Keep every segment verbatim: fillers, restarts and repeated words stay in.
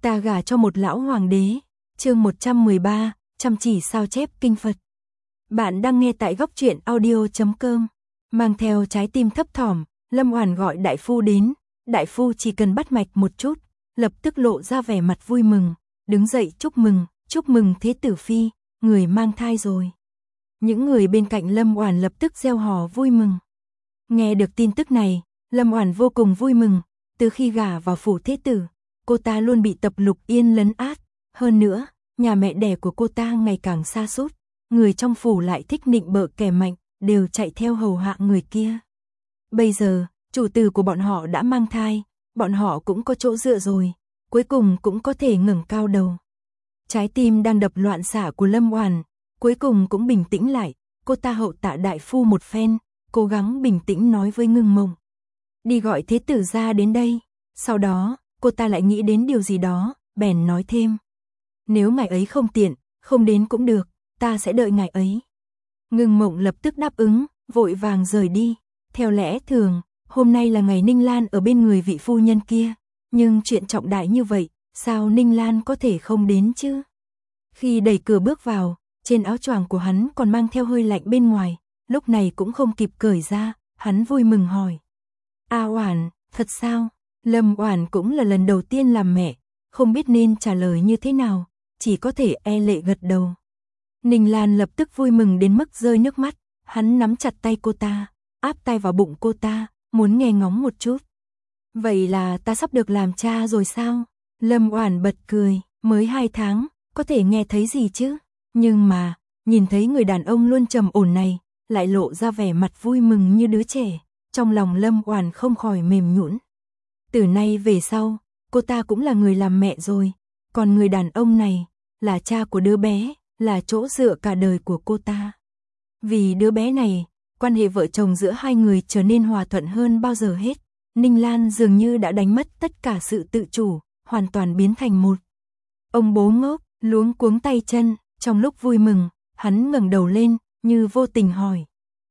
Ta gả cho một lão hoàng đế. Chương một trăm mười ba, chăm chỉ sao chép kinh Phật. Bạn đang nghe tại góc truyện audio chấm com. Mang theo trái tim thấp thỏm, Lâm Oản gọi đại phu đến. Đại phu chỉ cần bắt mạch một chút, lập tức lộ ra vẻ mặt vui mừng, đứng dậy chúc mừng, chúc mừng thế tử phi, người mang thai rồi. Những người bên cạnh Lâm Oản lập tức reo hò vui mừng. Nghe được tin tức này, Lâm Oản vô cùng vui mừng, từ khi gả vào phủ thế tử, cô ta luôn bị Tập Lục Yên lấn át, hơn nữa, nhà mẹ đẻ của cô ta ngày càng sa sút, người trong phủ lại thích nịnh bợ kẻ mạnh, đều chạy theo hầu hạ người kia. Bây giờ, chủ tử của bọn họ đã mang thai, bọn họ cũng có chỗ dựa rồi, cuối cùng cũng có thể ngẩng cao đầu. Trái tim đang đập loạn xạ của Lâm Oản, cuối cùng cũng bình tĩnh lại, cô ta hậu tạ đại phu một phen, cố gắng bình tĩnh nói với Ngưng Mộng. Đi gọi thế tử ra đến đây, sau đó, cô ta lại nghĩ đến điều gì đó, bèn nói thêm. Nếu ngài ấy không tiện, không đến cũng được, ta sẽ đợi ngài ấy. Ngưng Mộng lập tức đáp ứng, vội vàng rời đi. Theo lẽ thường, hôm nay là ngày Ninh Lan ở bên người vị phu nhân kia, nhưng chuyện trọng đại như vậy, sao Ninh Lan có thể không đến chứ? Khi đẩy cửa bước vào, trên áo choàng của hắn còn mang theo hơi lạnh bên ngoài, lúc này cũng không kịp cởi ra, hắn vui mừng hỏi. A Oản, thật sao? Lâm Oản cũng là lần đầu tiên làm mẹ, không biết nên trả lời như thế nào, chỉ có thể e lệ gật đầu. Ninh Lan lập tức vui mừng đến mức rơi nước mắt, hắn nắm chặt tay cô ta, áp tay vào bụng cô ta, muốn nghe ngóng một chút. Vậy là ta sắp được làm cha rồi sao? Lâm Oản bật cười, mới hai tháng, có thể nghe thấy gì chứ? Nhưng mà, nhìn thấy người đàn ông luôn trầm ổn này, lại lộ ra vẻ mặt vui mừng như đứa trẻ, trong lòng Lâm Oản không khỏi mềm nhũn. Từ nay về sau, cô ta cũng là người làm mẹ rồi, còn người đàn ông này, là cha của đứa bé, là chỗ dựa cả đời của cô ta. Vì đứa bé này, quan hệ vợ chồng giữa hai người trở nên hòa thuận hơn bao giờ hết. Ninh Lan dường như đã đánh mất tất cả sự tự chủ, hoàn toàn biến thành một ông bố ngốc, luống cuống tay chân. Trong lúc vui mừng, hắn ngẩng đầu lên, như vô tình hỏi.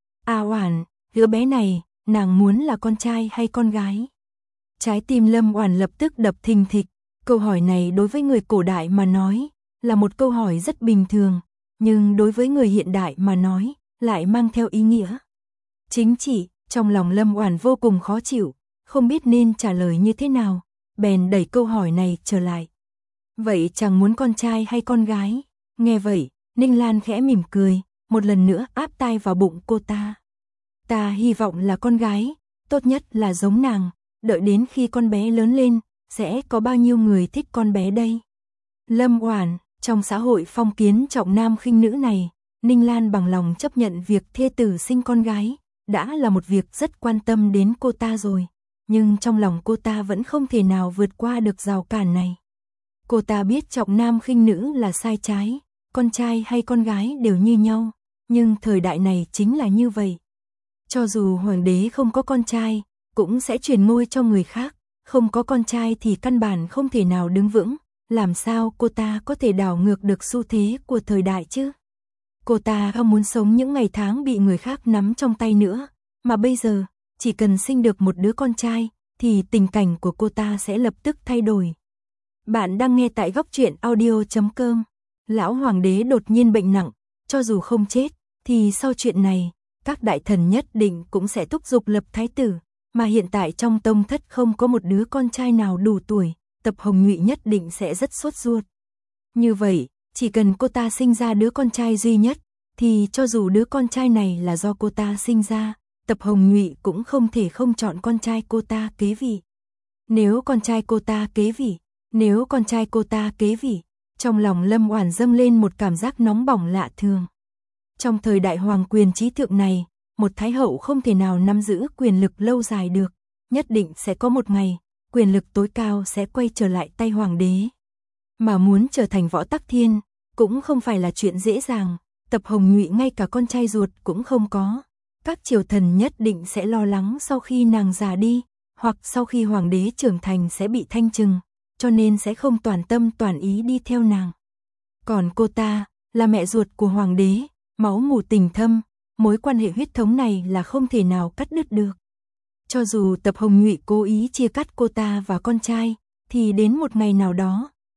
A Oản, đứa bé này, nàng muốn là con trai hay con gái? Trái tim Lâm Oản lập tức đập thình thịch. Câu hỏi này đối với người cổ đại mà nói, là một câu hỏi rất bình thường, nhưng đối với người hiện đại mà nói, lại mang theo ý nghĩa chính trị. Trong lòng Lâm Oản vô cùng khó chịu, không biết nên trả lời như thế nào, bèn đẩy câu hỏi này trở lại. Vậy chàng muốn con trai hay con gái? Nghe vậy, Ninh Lan khẽ mỉm cười, một lần nữa áp tai vào bụng cô ta. Ta hy vọng là con gái, tốt nhất là giống nàng, đợi đến khi con bé lớn lên, sẽ có bao nhiêu người thích con bé đây? Lâm Oản, trong xã hội phong kiến trọng nam khinh nữ này, Ninh Lan bằng lòng chấp nhận việc thê tử sinh con gái, đã là một việc rất quan tâm đến cô ta rồi, nhưng trong lòng cô ta vẫn không thể nào vượt qua được rào cản này. Cô ta biết trọng nam khinh nữ là sai trái, con trai hay con gái đều như nhau, nhưng thời đại này chính là như vậy. Cho dù hoàng đế không có con trai, cũng sẽ truyền ngôi cho người khác, không có con trai thì căn bản không thể nào đứng vững, làm sao cô ta có thể đảo ngược được xu thế của thời đại chứ? Cô ta không muốn sống những ngày tháng bị người khác nắm trong tay nữa, mà bây giờ, chỉ cần sinh được một đứa con trai, thì tình cảnh của cô ta sẽ lập tức thay đổi. Bạn đang nghe tại góc truyện audio chấm com. Lão hoàng đế đột nhiên bệnh nặng, cho dù không chết, thì sau chuyện này, các đại thần nhất định cũng sẽ thúc giục lập thái tử, mà hiện tại trong tông thất không có một đứa con trai nào đủ tuổi, Tập Hồng Nhụy nhất định sẽ rất sốt ruột. Như vậy, chỉ cần cô ta sinh ra đứa con trai duy nhất, thì cho dù đứa con trai này là do cô ta sinh ra, Tập Hồng Nhụy cũng không thể không chọn con trai cô ta kế vị. Nếu con trai cô ta kế vị, nếu con trai cô ta kế vị, trong lòng Lâm Oản dâng lên một cảm giác nóng bỏng lạ thường. Trong thời đại hoàng quyền trí thượng này, một thái hậu không thể nào nắm giữ quyền lực lâu dài được, nhất định sẽ có một ngày, quyền lực tối cao sẽ quay trở lại tay hoàng đế. Mà muốn trở thành Võ Tắc Thiên, cũng không phải là chuyện dễ dàng, Tập Hồng Nhụy ngay cả con trai ruột cũng không có. Các triều thần nhất định sẽ lo lắng sau khi nàng già đi, hoặc sau khi hoàng đế trưởng thành sẽ bị thanh trừng, cho nên sẽ không toàn tâm toàn ý đi theo nàng. Còn cô ta, là mẹ ruột của hoàng đế, máu mủ tình thâm, mối quan hệ huyết thống này là không thể nào cắt đứt được. Cho dù Tập Hồng Nhụy cố ý chia cắt cô ta và con trai, thì đến một ngày nào đó,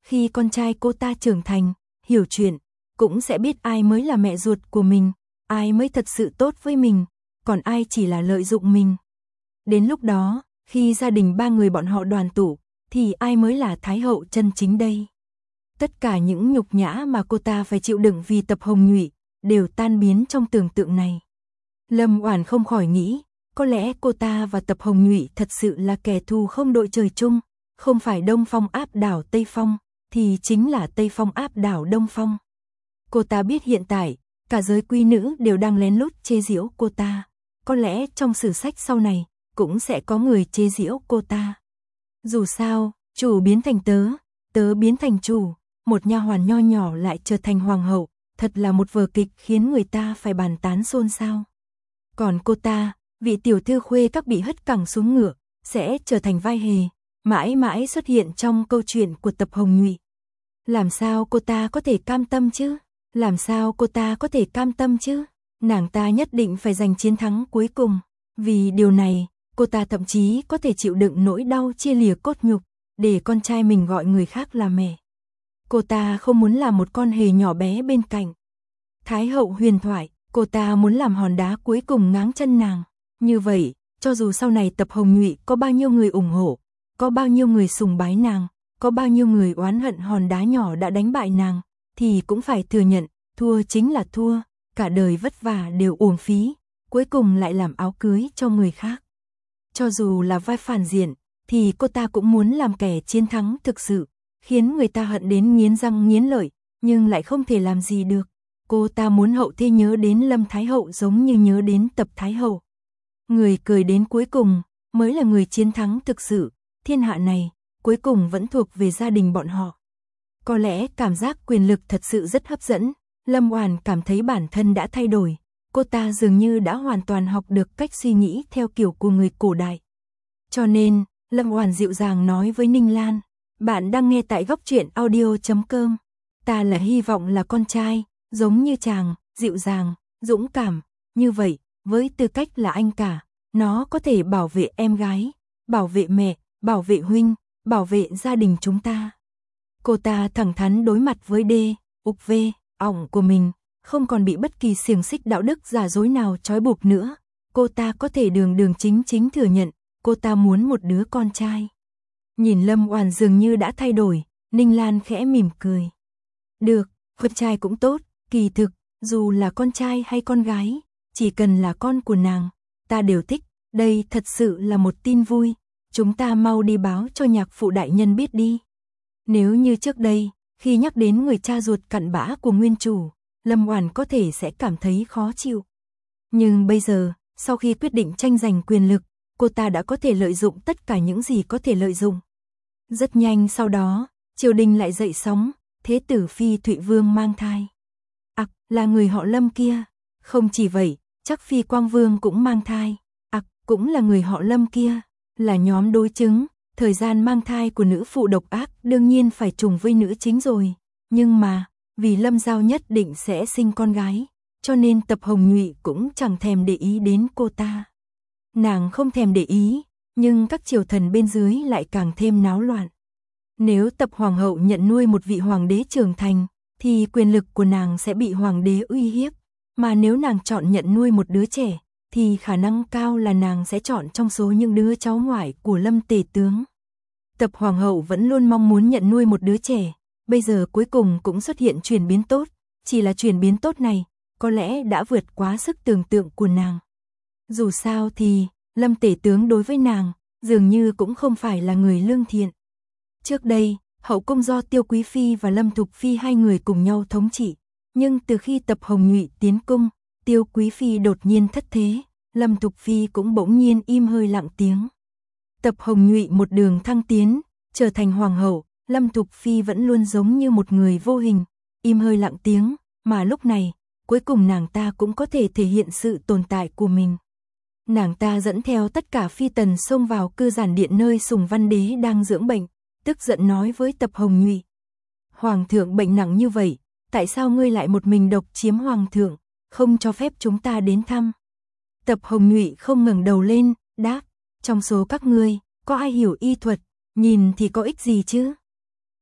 khi con trai cô ta trưởng thành, hiểu chuyện, cũng sẽ biết ai mới là mẹ ruột của mình, ai mới thật sự tốt với mình, còn ai chỉ là lợi dụng mình. Đến lúc đó, khi gia đình ba người bọn họ đoàn tụ, thì ai mới là Thái hậu chân chính đây? Tất cả những nhục nhã mà cô ta phải chịu đựng vì Tập Hồng Nhụy, đều tan biến trong tưởng tượng này. Lâm Oản không khỏi nghĩ, có lẽ cô ta và Tập Hồng Nhụy thật sự là kẻ thù không đội trời chung, không phải Đông Phong áp đảo Tây Phong, thì chính là Tây Phong áp đảo Đông Phong. Cô ta biết hiện tại, cả giới quý nữ đều đang lén lút chế giễu cô ta, có lẽ trong sử sách sau này, cũng sẽ có người chế giễu cô ta. Dù sao, chủ biến thành tớ, tớ biến thành chủ, một nha hoàn nho nhỏ lại trở thành hoàng hậu, thật là một vở kịch khiến người ta phải bàn tán xôn xao. Còn cô ta, vị tiểu thư khuê các bị hất cẳng xuống ngựa, sẽ trở thành vai hề, mãi mãi xuất hiện trong câu chuyện của Tập Hồng Nhụy. Làm sao cô ta có thể cam tâm chứ? Làm sao cô ta có thể cam tâm chứ? Nàng ta nhất định phải giành chiến thắng cuối cùng. Vì điều này, cô ta thậm chí có thể chịu đựng nỗi đau chia lìa cốt nhục, để con trai mình gọi người khác là mẹ. Cô ta không muốn làm một con hề nhỏ bé bên cạnh. Thái hậu huyền thoại, cô ta muốn làm hòn đá cuối cùng ngáng chân nàng. Như vậy, cho dù sau này Tập Hồng Nhụy có bao nhiêu người ủng hộ, có bao nhiêu người sùng bái nàng, có bao nhiêu người oán hận hòn đá nhỏ đã đánh bại nàng, thì cũng phải thừa nhận, thua chính là thua, cả đời vất vả đều uổng phí, cuối cùng lại làm áo cưới cho người khác. Cho dù là vai phản diện, thì cô ta cũng muốn làm kẻ chiến thắng thực sự, khiến người ta hận đến nghiến răng nghiến lợi, nhưng lại không thể làm gì được. Cô ta muốn hậu thê nhớ đến Lâm Thái hậu giống như nhớ đến Tập Thái hậu. Người cười đến cuối cùng, mới là người chiến thắng thực sự, thiên hạ này, cuối cùng vẫn thuộc về gia đình bọn họ. Có lẽ cảm giác quyền lực thật sự rất hấp dẫn, Lâm Oản cảm thấy bản thân đã thay đổi, cô ta dường như đã hoàn toàn học được cách suy nghĩ theo kiểu của người cổ đại. Cho nên, Lâm Oản dịu dàng nói với Ninh Lan, bạn đang nghe tại góc truyện audio chấm com, ta là hy vọng là con trai, giống như chàng, dịu dàng, dũng cảm, như vậy, với tư cách là anh cả, nó có thể bảo vệ em gái, bảo vệ mẹ, bảo vệ huynh, bảo vệ gia đình chúng ta. Cô ta thẳng thắn đối mặt với đê, ục vê, ỏng của mình, không còn bị bất kỳ xiềng xích đạo đức giả dối nào trói buộc nữa. Cô ta có thể đường đường chính chính thừa nhận, cô ta muốn một đứa con trai. Nhìn Lâm Oản dường như đã thay đổi, Ninh Lan khẽ mỉm cười. Được, con trai cũng tốt, kỳ thực, dù là con trai hay con gái, chỉ cần là con của nàng, ta đều thích, đây thật sự là một tin vui, chúng ta mau đi báo cho nhạc phụ đại nhân biết đi. Nếu như trước đây, khi nhắc đến người cha ruột cặn bã của nguyên chủ, Lâm Oản có thể sẽ cảm thấy khó chịu. Nhưng bây giờ, sau khi quyết định tranh giành quyền lực, cô ta đã có thể lợi dụng tất cả những gì có thể lợi dụng. Rất nhanh sau đó, triều đình lại dậy sóng, thế tử phi Thụy Vương mang thai. Ặc, à, là người họ Lâm kia. Không chỉ vậy, chắc phi Quang Vương cũng mang thai. Ặc, à, cũng là người họ Lâm kia. Là nhóm đối chứng, thời gian mang thai của nữ phụ độc ác đương nhiên phải trùng với nữ chính rồi. Nhưng mà, vì Lâm Giao nhất định sẽ sinh con gái, cho nên Tập Hồng Nhụy cũng chẳng thèm để ý đến cô ta. Nàng không thèm để ý, nhưng các triều thần bên dưới lại càng thêm náo loạn. Nếu Tập Hoàng hậu nhận nuôi một vị hoàng đế trưởng thành, thì quyền lực của nàng sẽ bị hoàng đế uy hiếp. Mà nếu nàng chọn nhận nuôi một đứa trẻ, thì khả năng cao là nàng sẽ chọn trong số những đứa cháu ngoại của Lâm tể tướng. Tập Hoàng hậu vẫn luôn mong muốn nhận nuôi một đứa trẻ, bây giờ cuối cùng cũng xuất hiện chuyển biến tốt, chỉ là chuyển biến tốt này, có lẽ đã vượt quá sức tưởng tượng của nàng. Dù sao thì, Lâm tể tướng đối với nàng, dường như cũng không phải là người lương thiện. Trước đây, hậu cung do Tiêu Quý Phi và Lâm Thục Phi hai người cùng nhau thống trị, nhưng từ khi Tập Hồng Nhụy tiến cung, Tiêu Quý Phi đột nhiên thất thế, Lâm Thục Phi cũng bỗng nhiên im hơi lặng tiếng. Tập Hồng Nhụy một đường thăng tiến, trở thành hoàng hậu, Lâm Thục Phi vẫn luôn giống như một người vô hình, im hơi lặng tiếng, mà lúc này, cuối cùng nàng ta cũng có thể thể hiện sự tồn tại của mình. Nàng ta dẫn theo tất cả phi tần xông vào cư giản điện nơi Sùng Văn Đế đang dưỡng bệnh, tức giận nói với Tập Hồng Nhụy. Hoàng thượng bệnh nặng như vậy, tại sao ngươi lại một mình độc chiếm hoàng thượng, không cho phép chúng ta đến thăm? Tập Hồng Nhụy không ngẩng đầu lên, đáp, trong số các ngươi, có ai hiểu y thuật, nhìn thì có ích gì chứ?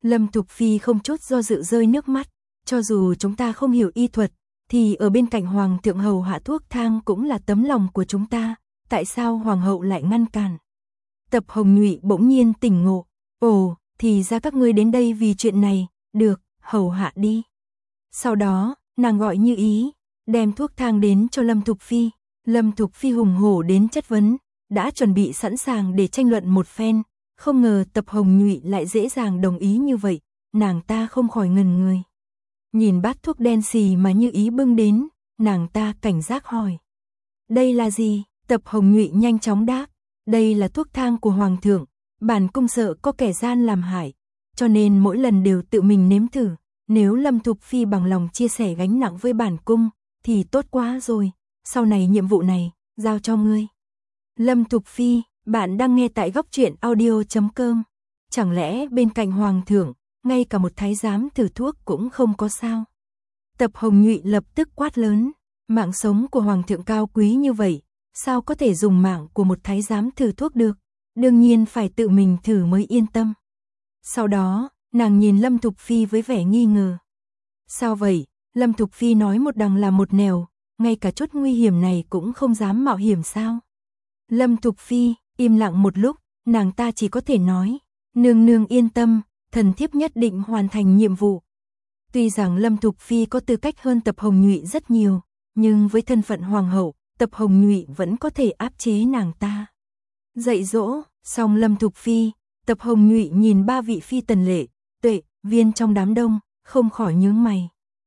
Lâm Thục Phi không chút do dự rơi nước mắt, cho dù chúng ta không hiểu y thuật, thì ở bên cạnh hoàng thượng hầu hạ thuốc thang cũng là tấm lòng của chúng ta, tại sao hoàng hậu lại ngăn cản? Tập Hồng Nhụy bỗng nhiên tỉnh ngộ, ồ, thì ra các ngươi đến đây vì chuyện này, được, hầu hạ đi. Sau đó, nàng gọi Như Ý, đem thuốc thang đến cho Lâm Thục Phi. Lâm Thục Phi hùng hổ đến chất vấn, đã chuẩn bị sẵn sàng để tranh luận một phen, không ngờ Tập Hồng Nhụy lại dễ dàng đồng ý như vậy, nàng ta không khỏi ngần người. Nhìn bát thuốc đen xì mà Như Ý bưng đến, nàng ta cảnh giác hỏi. Đây là gì? Tập Hồng Nhụy nhanh chóng đáp, đây là thuốc thang của hoàng thượng, bản cung sợ có kẻ gian làm hại, cho nên mỗi lần đều tự mình nếm thử, nếu Lâm Thục Phi bằng lòng chia sẻ gánh nặng với bản cung, thì tốt quá rồi, sau này nhiệm vụ này, giao cho ngươi. Lâm Thục Phi, bạn đang nghe tại góc truyện audio chấm com. Chẳng lẽ bên cạnh hoàng thượng, ngay cả một thái giám thử thuốc cũng không có sao? Tập Hồng Nhụy lập tức quát lớn, mạng sống của hoàng thượng cao quý như vậy, sao có thể dùng mạng của một thái giám thử thuốc được? Đương nhiên phải tự mình thử mới yên tâm. Sau đó, nàng nhìn Lâm Thục Phi với vẻ nghi ngờ. Sao vậy? Lâm Thục Phi nói một đằng là một nẻo, ngay cả chút nguy hiểm này cũng không dám mạo hiểm sao? Lâm Thục Phi im lặng một lúc, nàng ta chỉ có thể nói, nương nương yên tâm, thần thiếp nhất định hoàn thành nhiệm vụ. Tuy rằng Lâm Thục Phi có tư cách hơn Tập Hồng Nhụy rất nhiều, nhưng với thân phận hoàng hậu, Tập Hồng Nhụy vẫn có thể áp chế nàng ta. Dạy dỗ, xong Lâm Thục Phi, Tập Hồng Nhụy nhìn ba vị phi tần Lệ, Tuệ, Viên trong đám đông, không khỏi nhướng mày.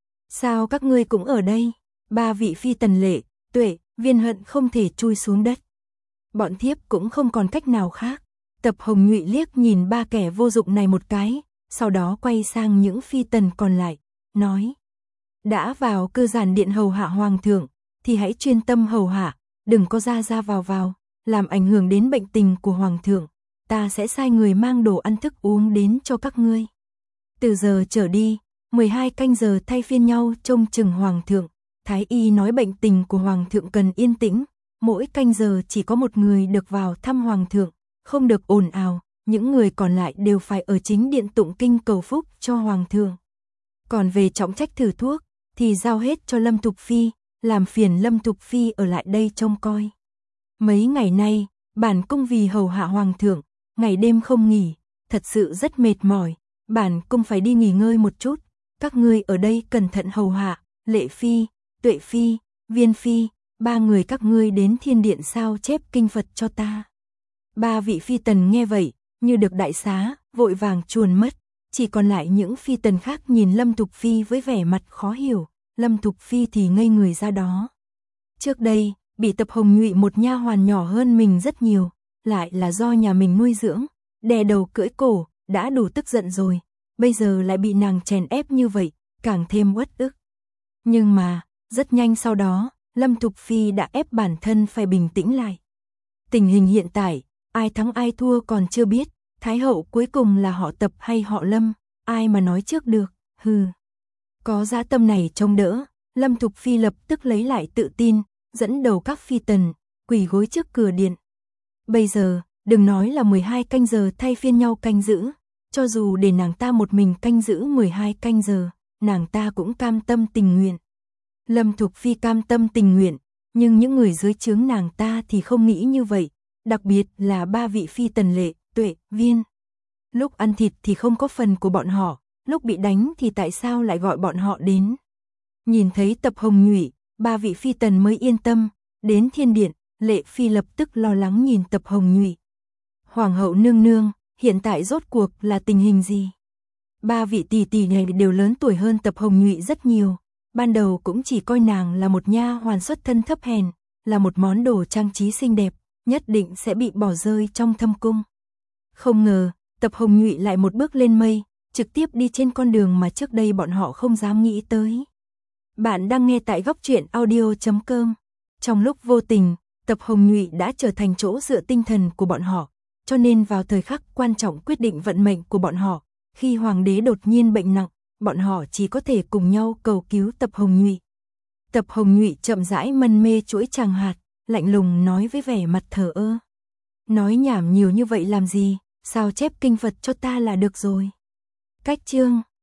Sao các ngươi cũng ở đây? Ba vị phi tần Lệ, Tuệ, Viên hận không thể chui xuống đất. Bọn thiếp cũng không còn cách nào khác. Tập Hồng Nhụy liếc nhìn ba kẻ vô dụng này một cái, sau đó quay sang những phi tần còn lại, nói. Đã vào cơ giản điện hầu hạ hoàng thượng, thì hãy chuyên tâm hầu hạ, đừng có ra ra vào vào, làm ảnh hưởng đến bệnh tình của hoàng thượng. Ta sẽ sai người mang đồ ăn thức uống đến cho các ngươi. Từ giờ trở đi, mười hai canh giờ thay phiên nhau trông chừng hoàng thượng. Thái y nói bệnh tình của hoàng thượng cần yên tĩnh, mỗi canh giờ chỉ có một người được vào thăm hoàng thượng, không được ồn ào, những người còn lại đều phải ở chính điện tụng kinh cầu phúc cho hoàng thượng. Còn về trọng trách thử thuốc, thì giao hết cho Lâm Thục Phi, làm phiền Lâm Thục Phi ở lại đây trông coi. Mấy ngày nay, bản cung vì hầu hạ hoàng thượng, ngày đêm không nghỉ, thật sự rất mệt mỏi, bản cung phải đi nghỉ ngơi một chút, các ngươi ở đây cẩn thận hầu hạ, Lệ Phi, Tuệ Phi, Viên Phi, ba người các ngươi đến thiên điện sao chép kinh Phật cho ta. Ba vị phi tần nghe vậy, như được đại xá, vội vàng chuồn mất, chỉ còn lại những phi tần khác nhìn Lâm Thục Phi với vẻ mặt khó hiểu, Lâm Thục Phi thì ngây người ra đó. Trước đây, bị Tập Hồng Nhụy một nha hoàn nhỏ hơn mình rất nhiều, lại là do nhà mình nuôi dưỡng, đè đầu cưỡi cổ, đã đủ tức giận rồi, bây giờ lại bị nàng chèn ép như vậy, càng thêm uất ức. Nhưng mà, rất nhanh sau đó, Lâm Thục Phi đã ép bản thân phải bình tĩnh lại. Tình hình hiện tại, ai thắng ai thua còn chưa biết, Thái hậu cuối cùng là họ Tập hay họ Lâm, ai mà nói trước được, hừ. Có dã tâm này trông đỡ, Lâm Thục Phi lập tức lấy lại tự tin, dẫn đầu các phi tần, quỳ gối trước cửa điện. Bây giờ, đừng nói là mười hai canh giờ thay phiên nhau canh giữ, cho dù để nàng ta một mình canh giữ mười hai canh giờ, nàng ta cũng cam tâm tình nguyện. Lâm Thục Phi cam tâm tình nguyện, nhưng những người dưới trướng nàng ta thì không nghĩ như vậy, đặc biệt là ba vị phi tần Lệ, Tuệ, Viên. Lúc ăn thịt thì không có phần của bọn họ, lúc bị đánh thì tại sao lại gọi bọn họ đến. Nhìn thấy Tập Hồng Nhụy, ba vị phi tần mới yên tâm, đến thiên điện, Lệ Phi lập tức lo lắng nhìn Tập Hồng Nhụy. Hoàng hậu nương nương, hiện tại rốt cuộc là tình hình gì? Ba vị tỷ tỷ này đều lớn tuổi hơn Tập Hồng Nhụy rất nhiều, ban đầu cũng chỉ coi nàng là một nha hoàn xuất thân thấp hèn, là một món đồ trang trí xinh đẹp, nhất định sẽ bị bỏ rơi trong thâm cung. Không ngờ, Tập Hồng Nhụy lại một bước lên mây, trực tiếp đi trên con đường mà trước đây bọn họ không dám nghĩ tới. Bạn đang nghe tại góc truyện audio chấm com. Trong lúc vô tình, Tập Hồng Nhụy đã trở thành chỗ dựa tinh thần của bọn họ, cho nên vào thời khắc quan trọng quyết định vận mệnh của bọn họ, khi hoàng đế đột nhiên bệnh nặng, bọn họ chỉ có thể cùng nhau cầu cứu Tập Hồng Nhụy. Tập Hồng Nhụy chậm rãi mân mê chuỗi tràng hạt, lạnh lùng nói với vẻ mặt thờ ơ. Nói nhảm nhiều như vậy làm gì, sao chép kinh Phật cho ta là được rồi. Cách chương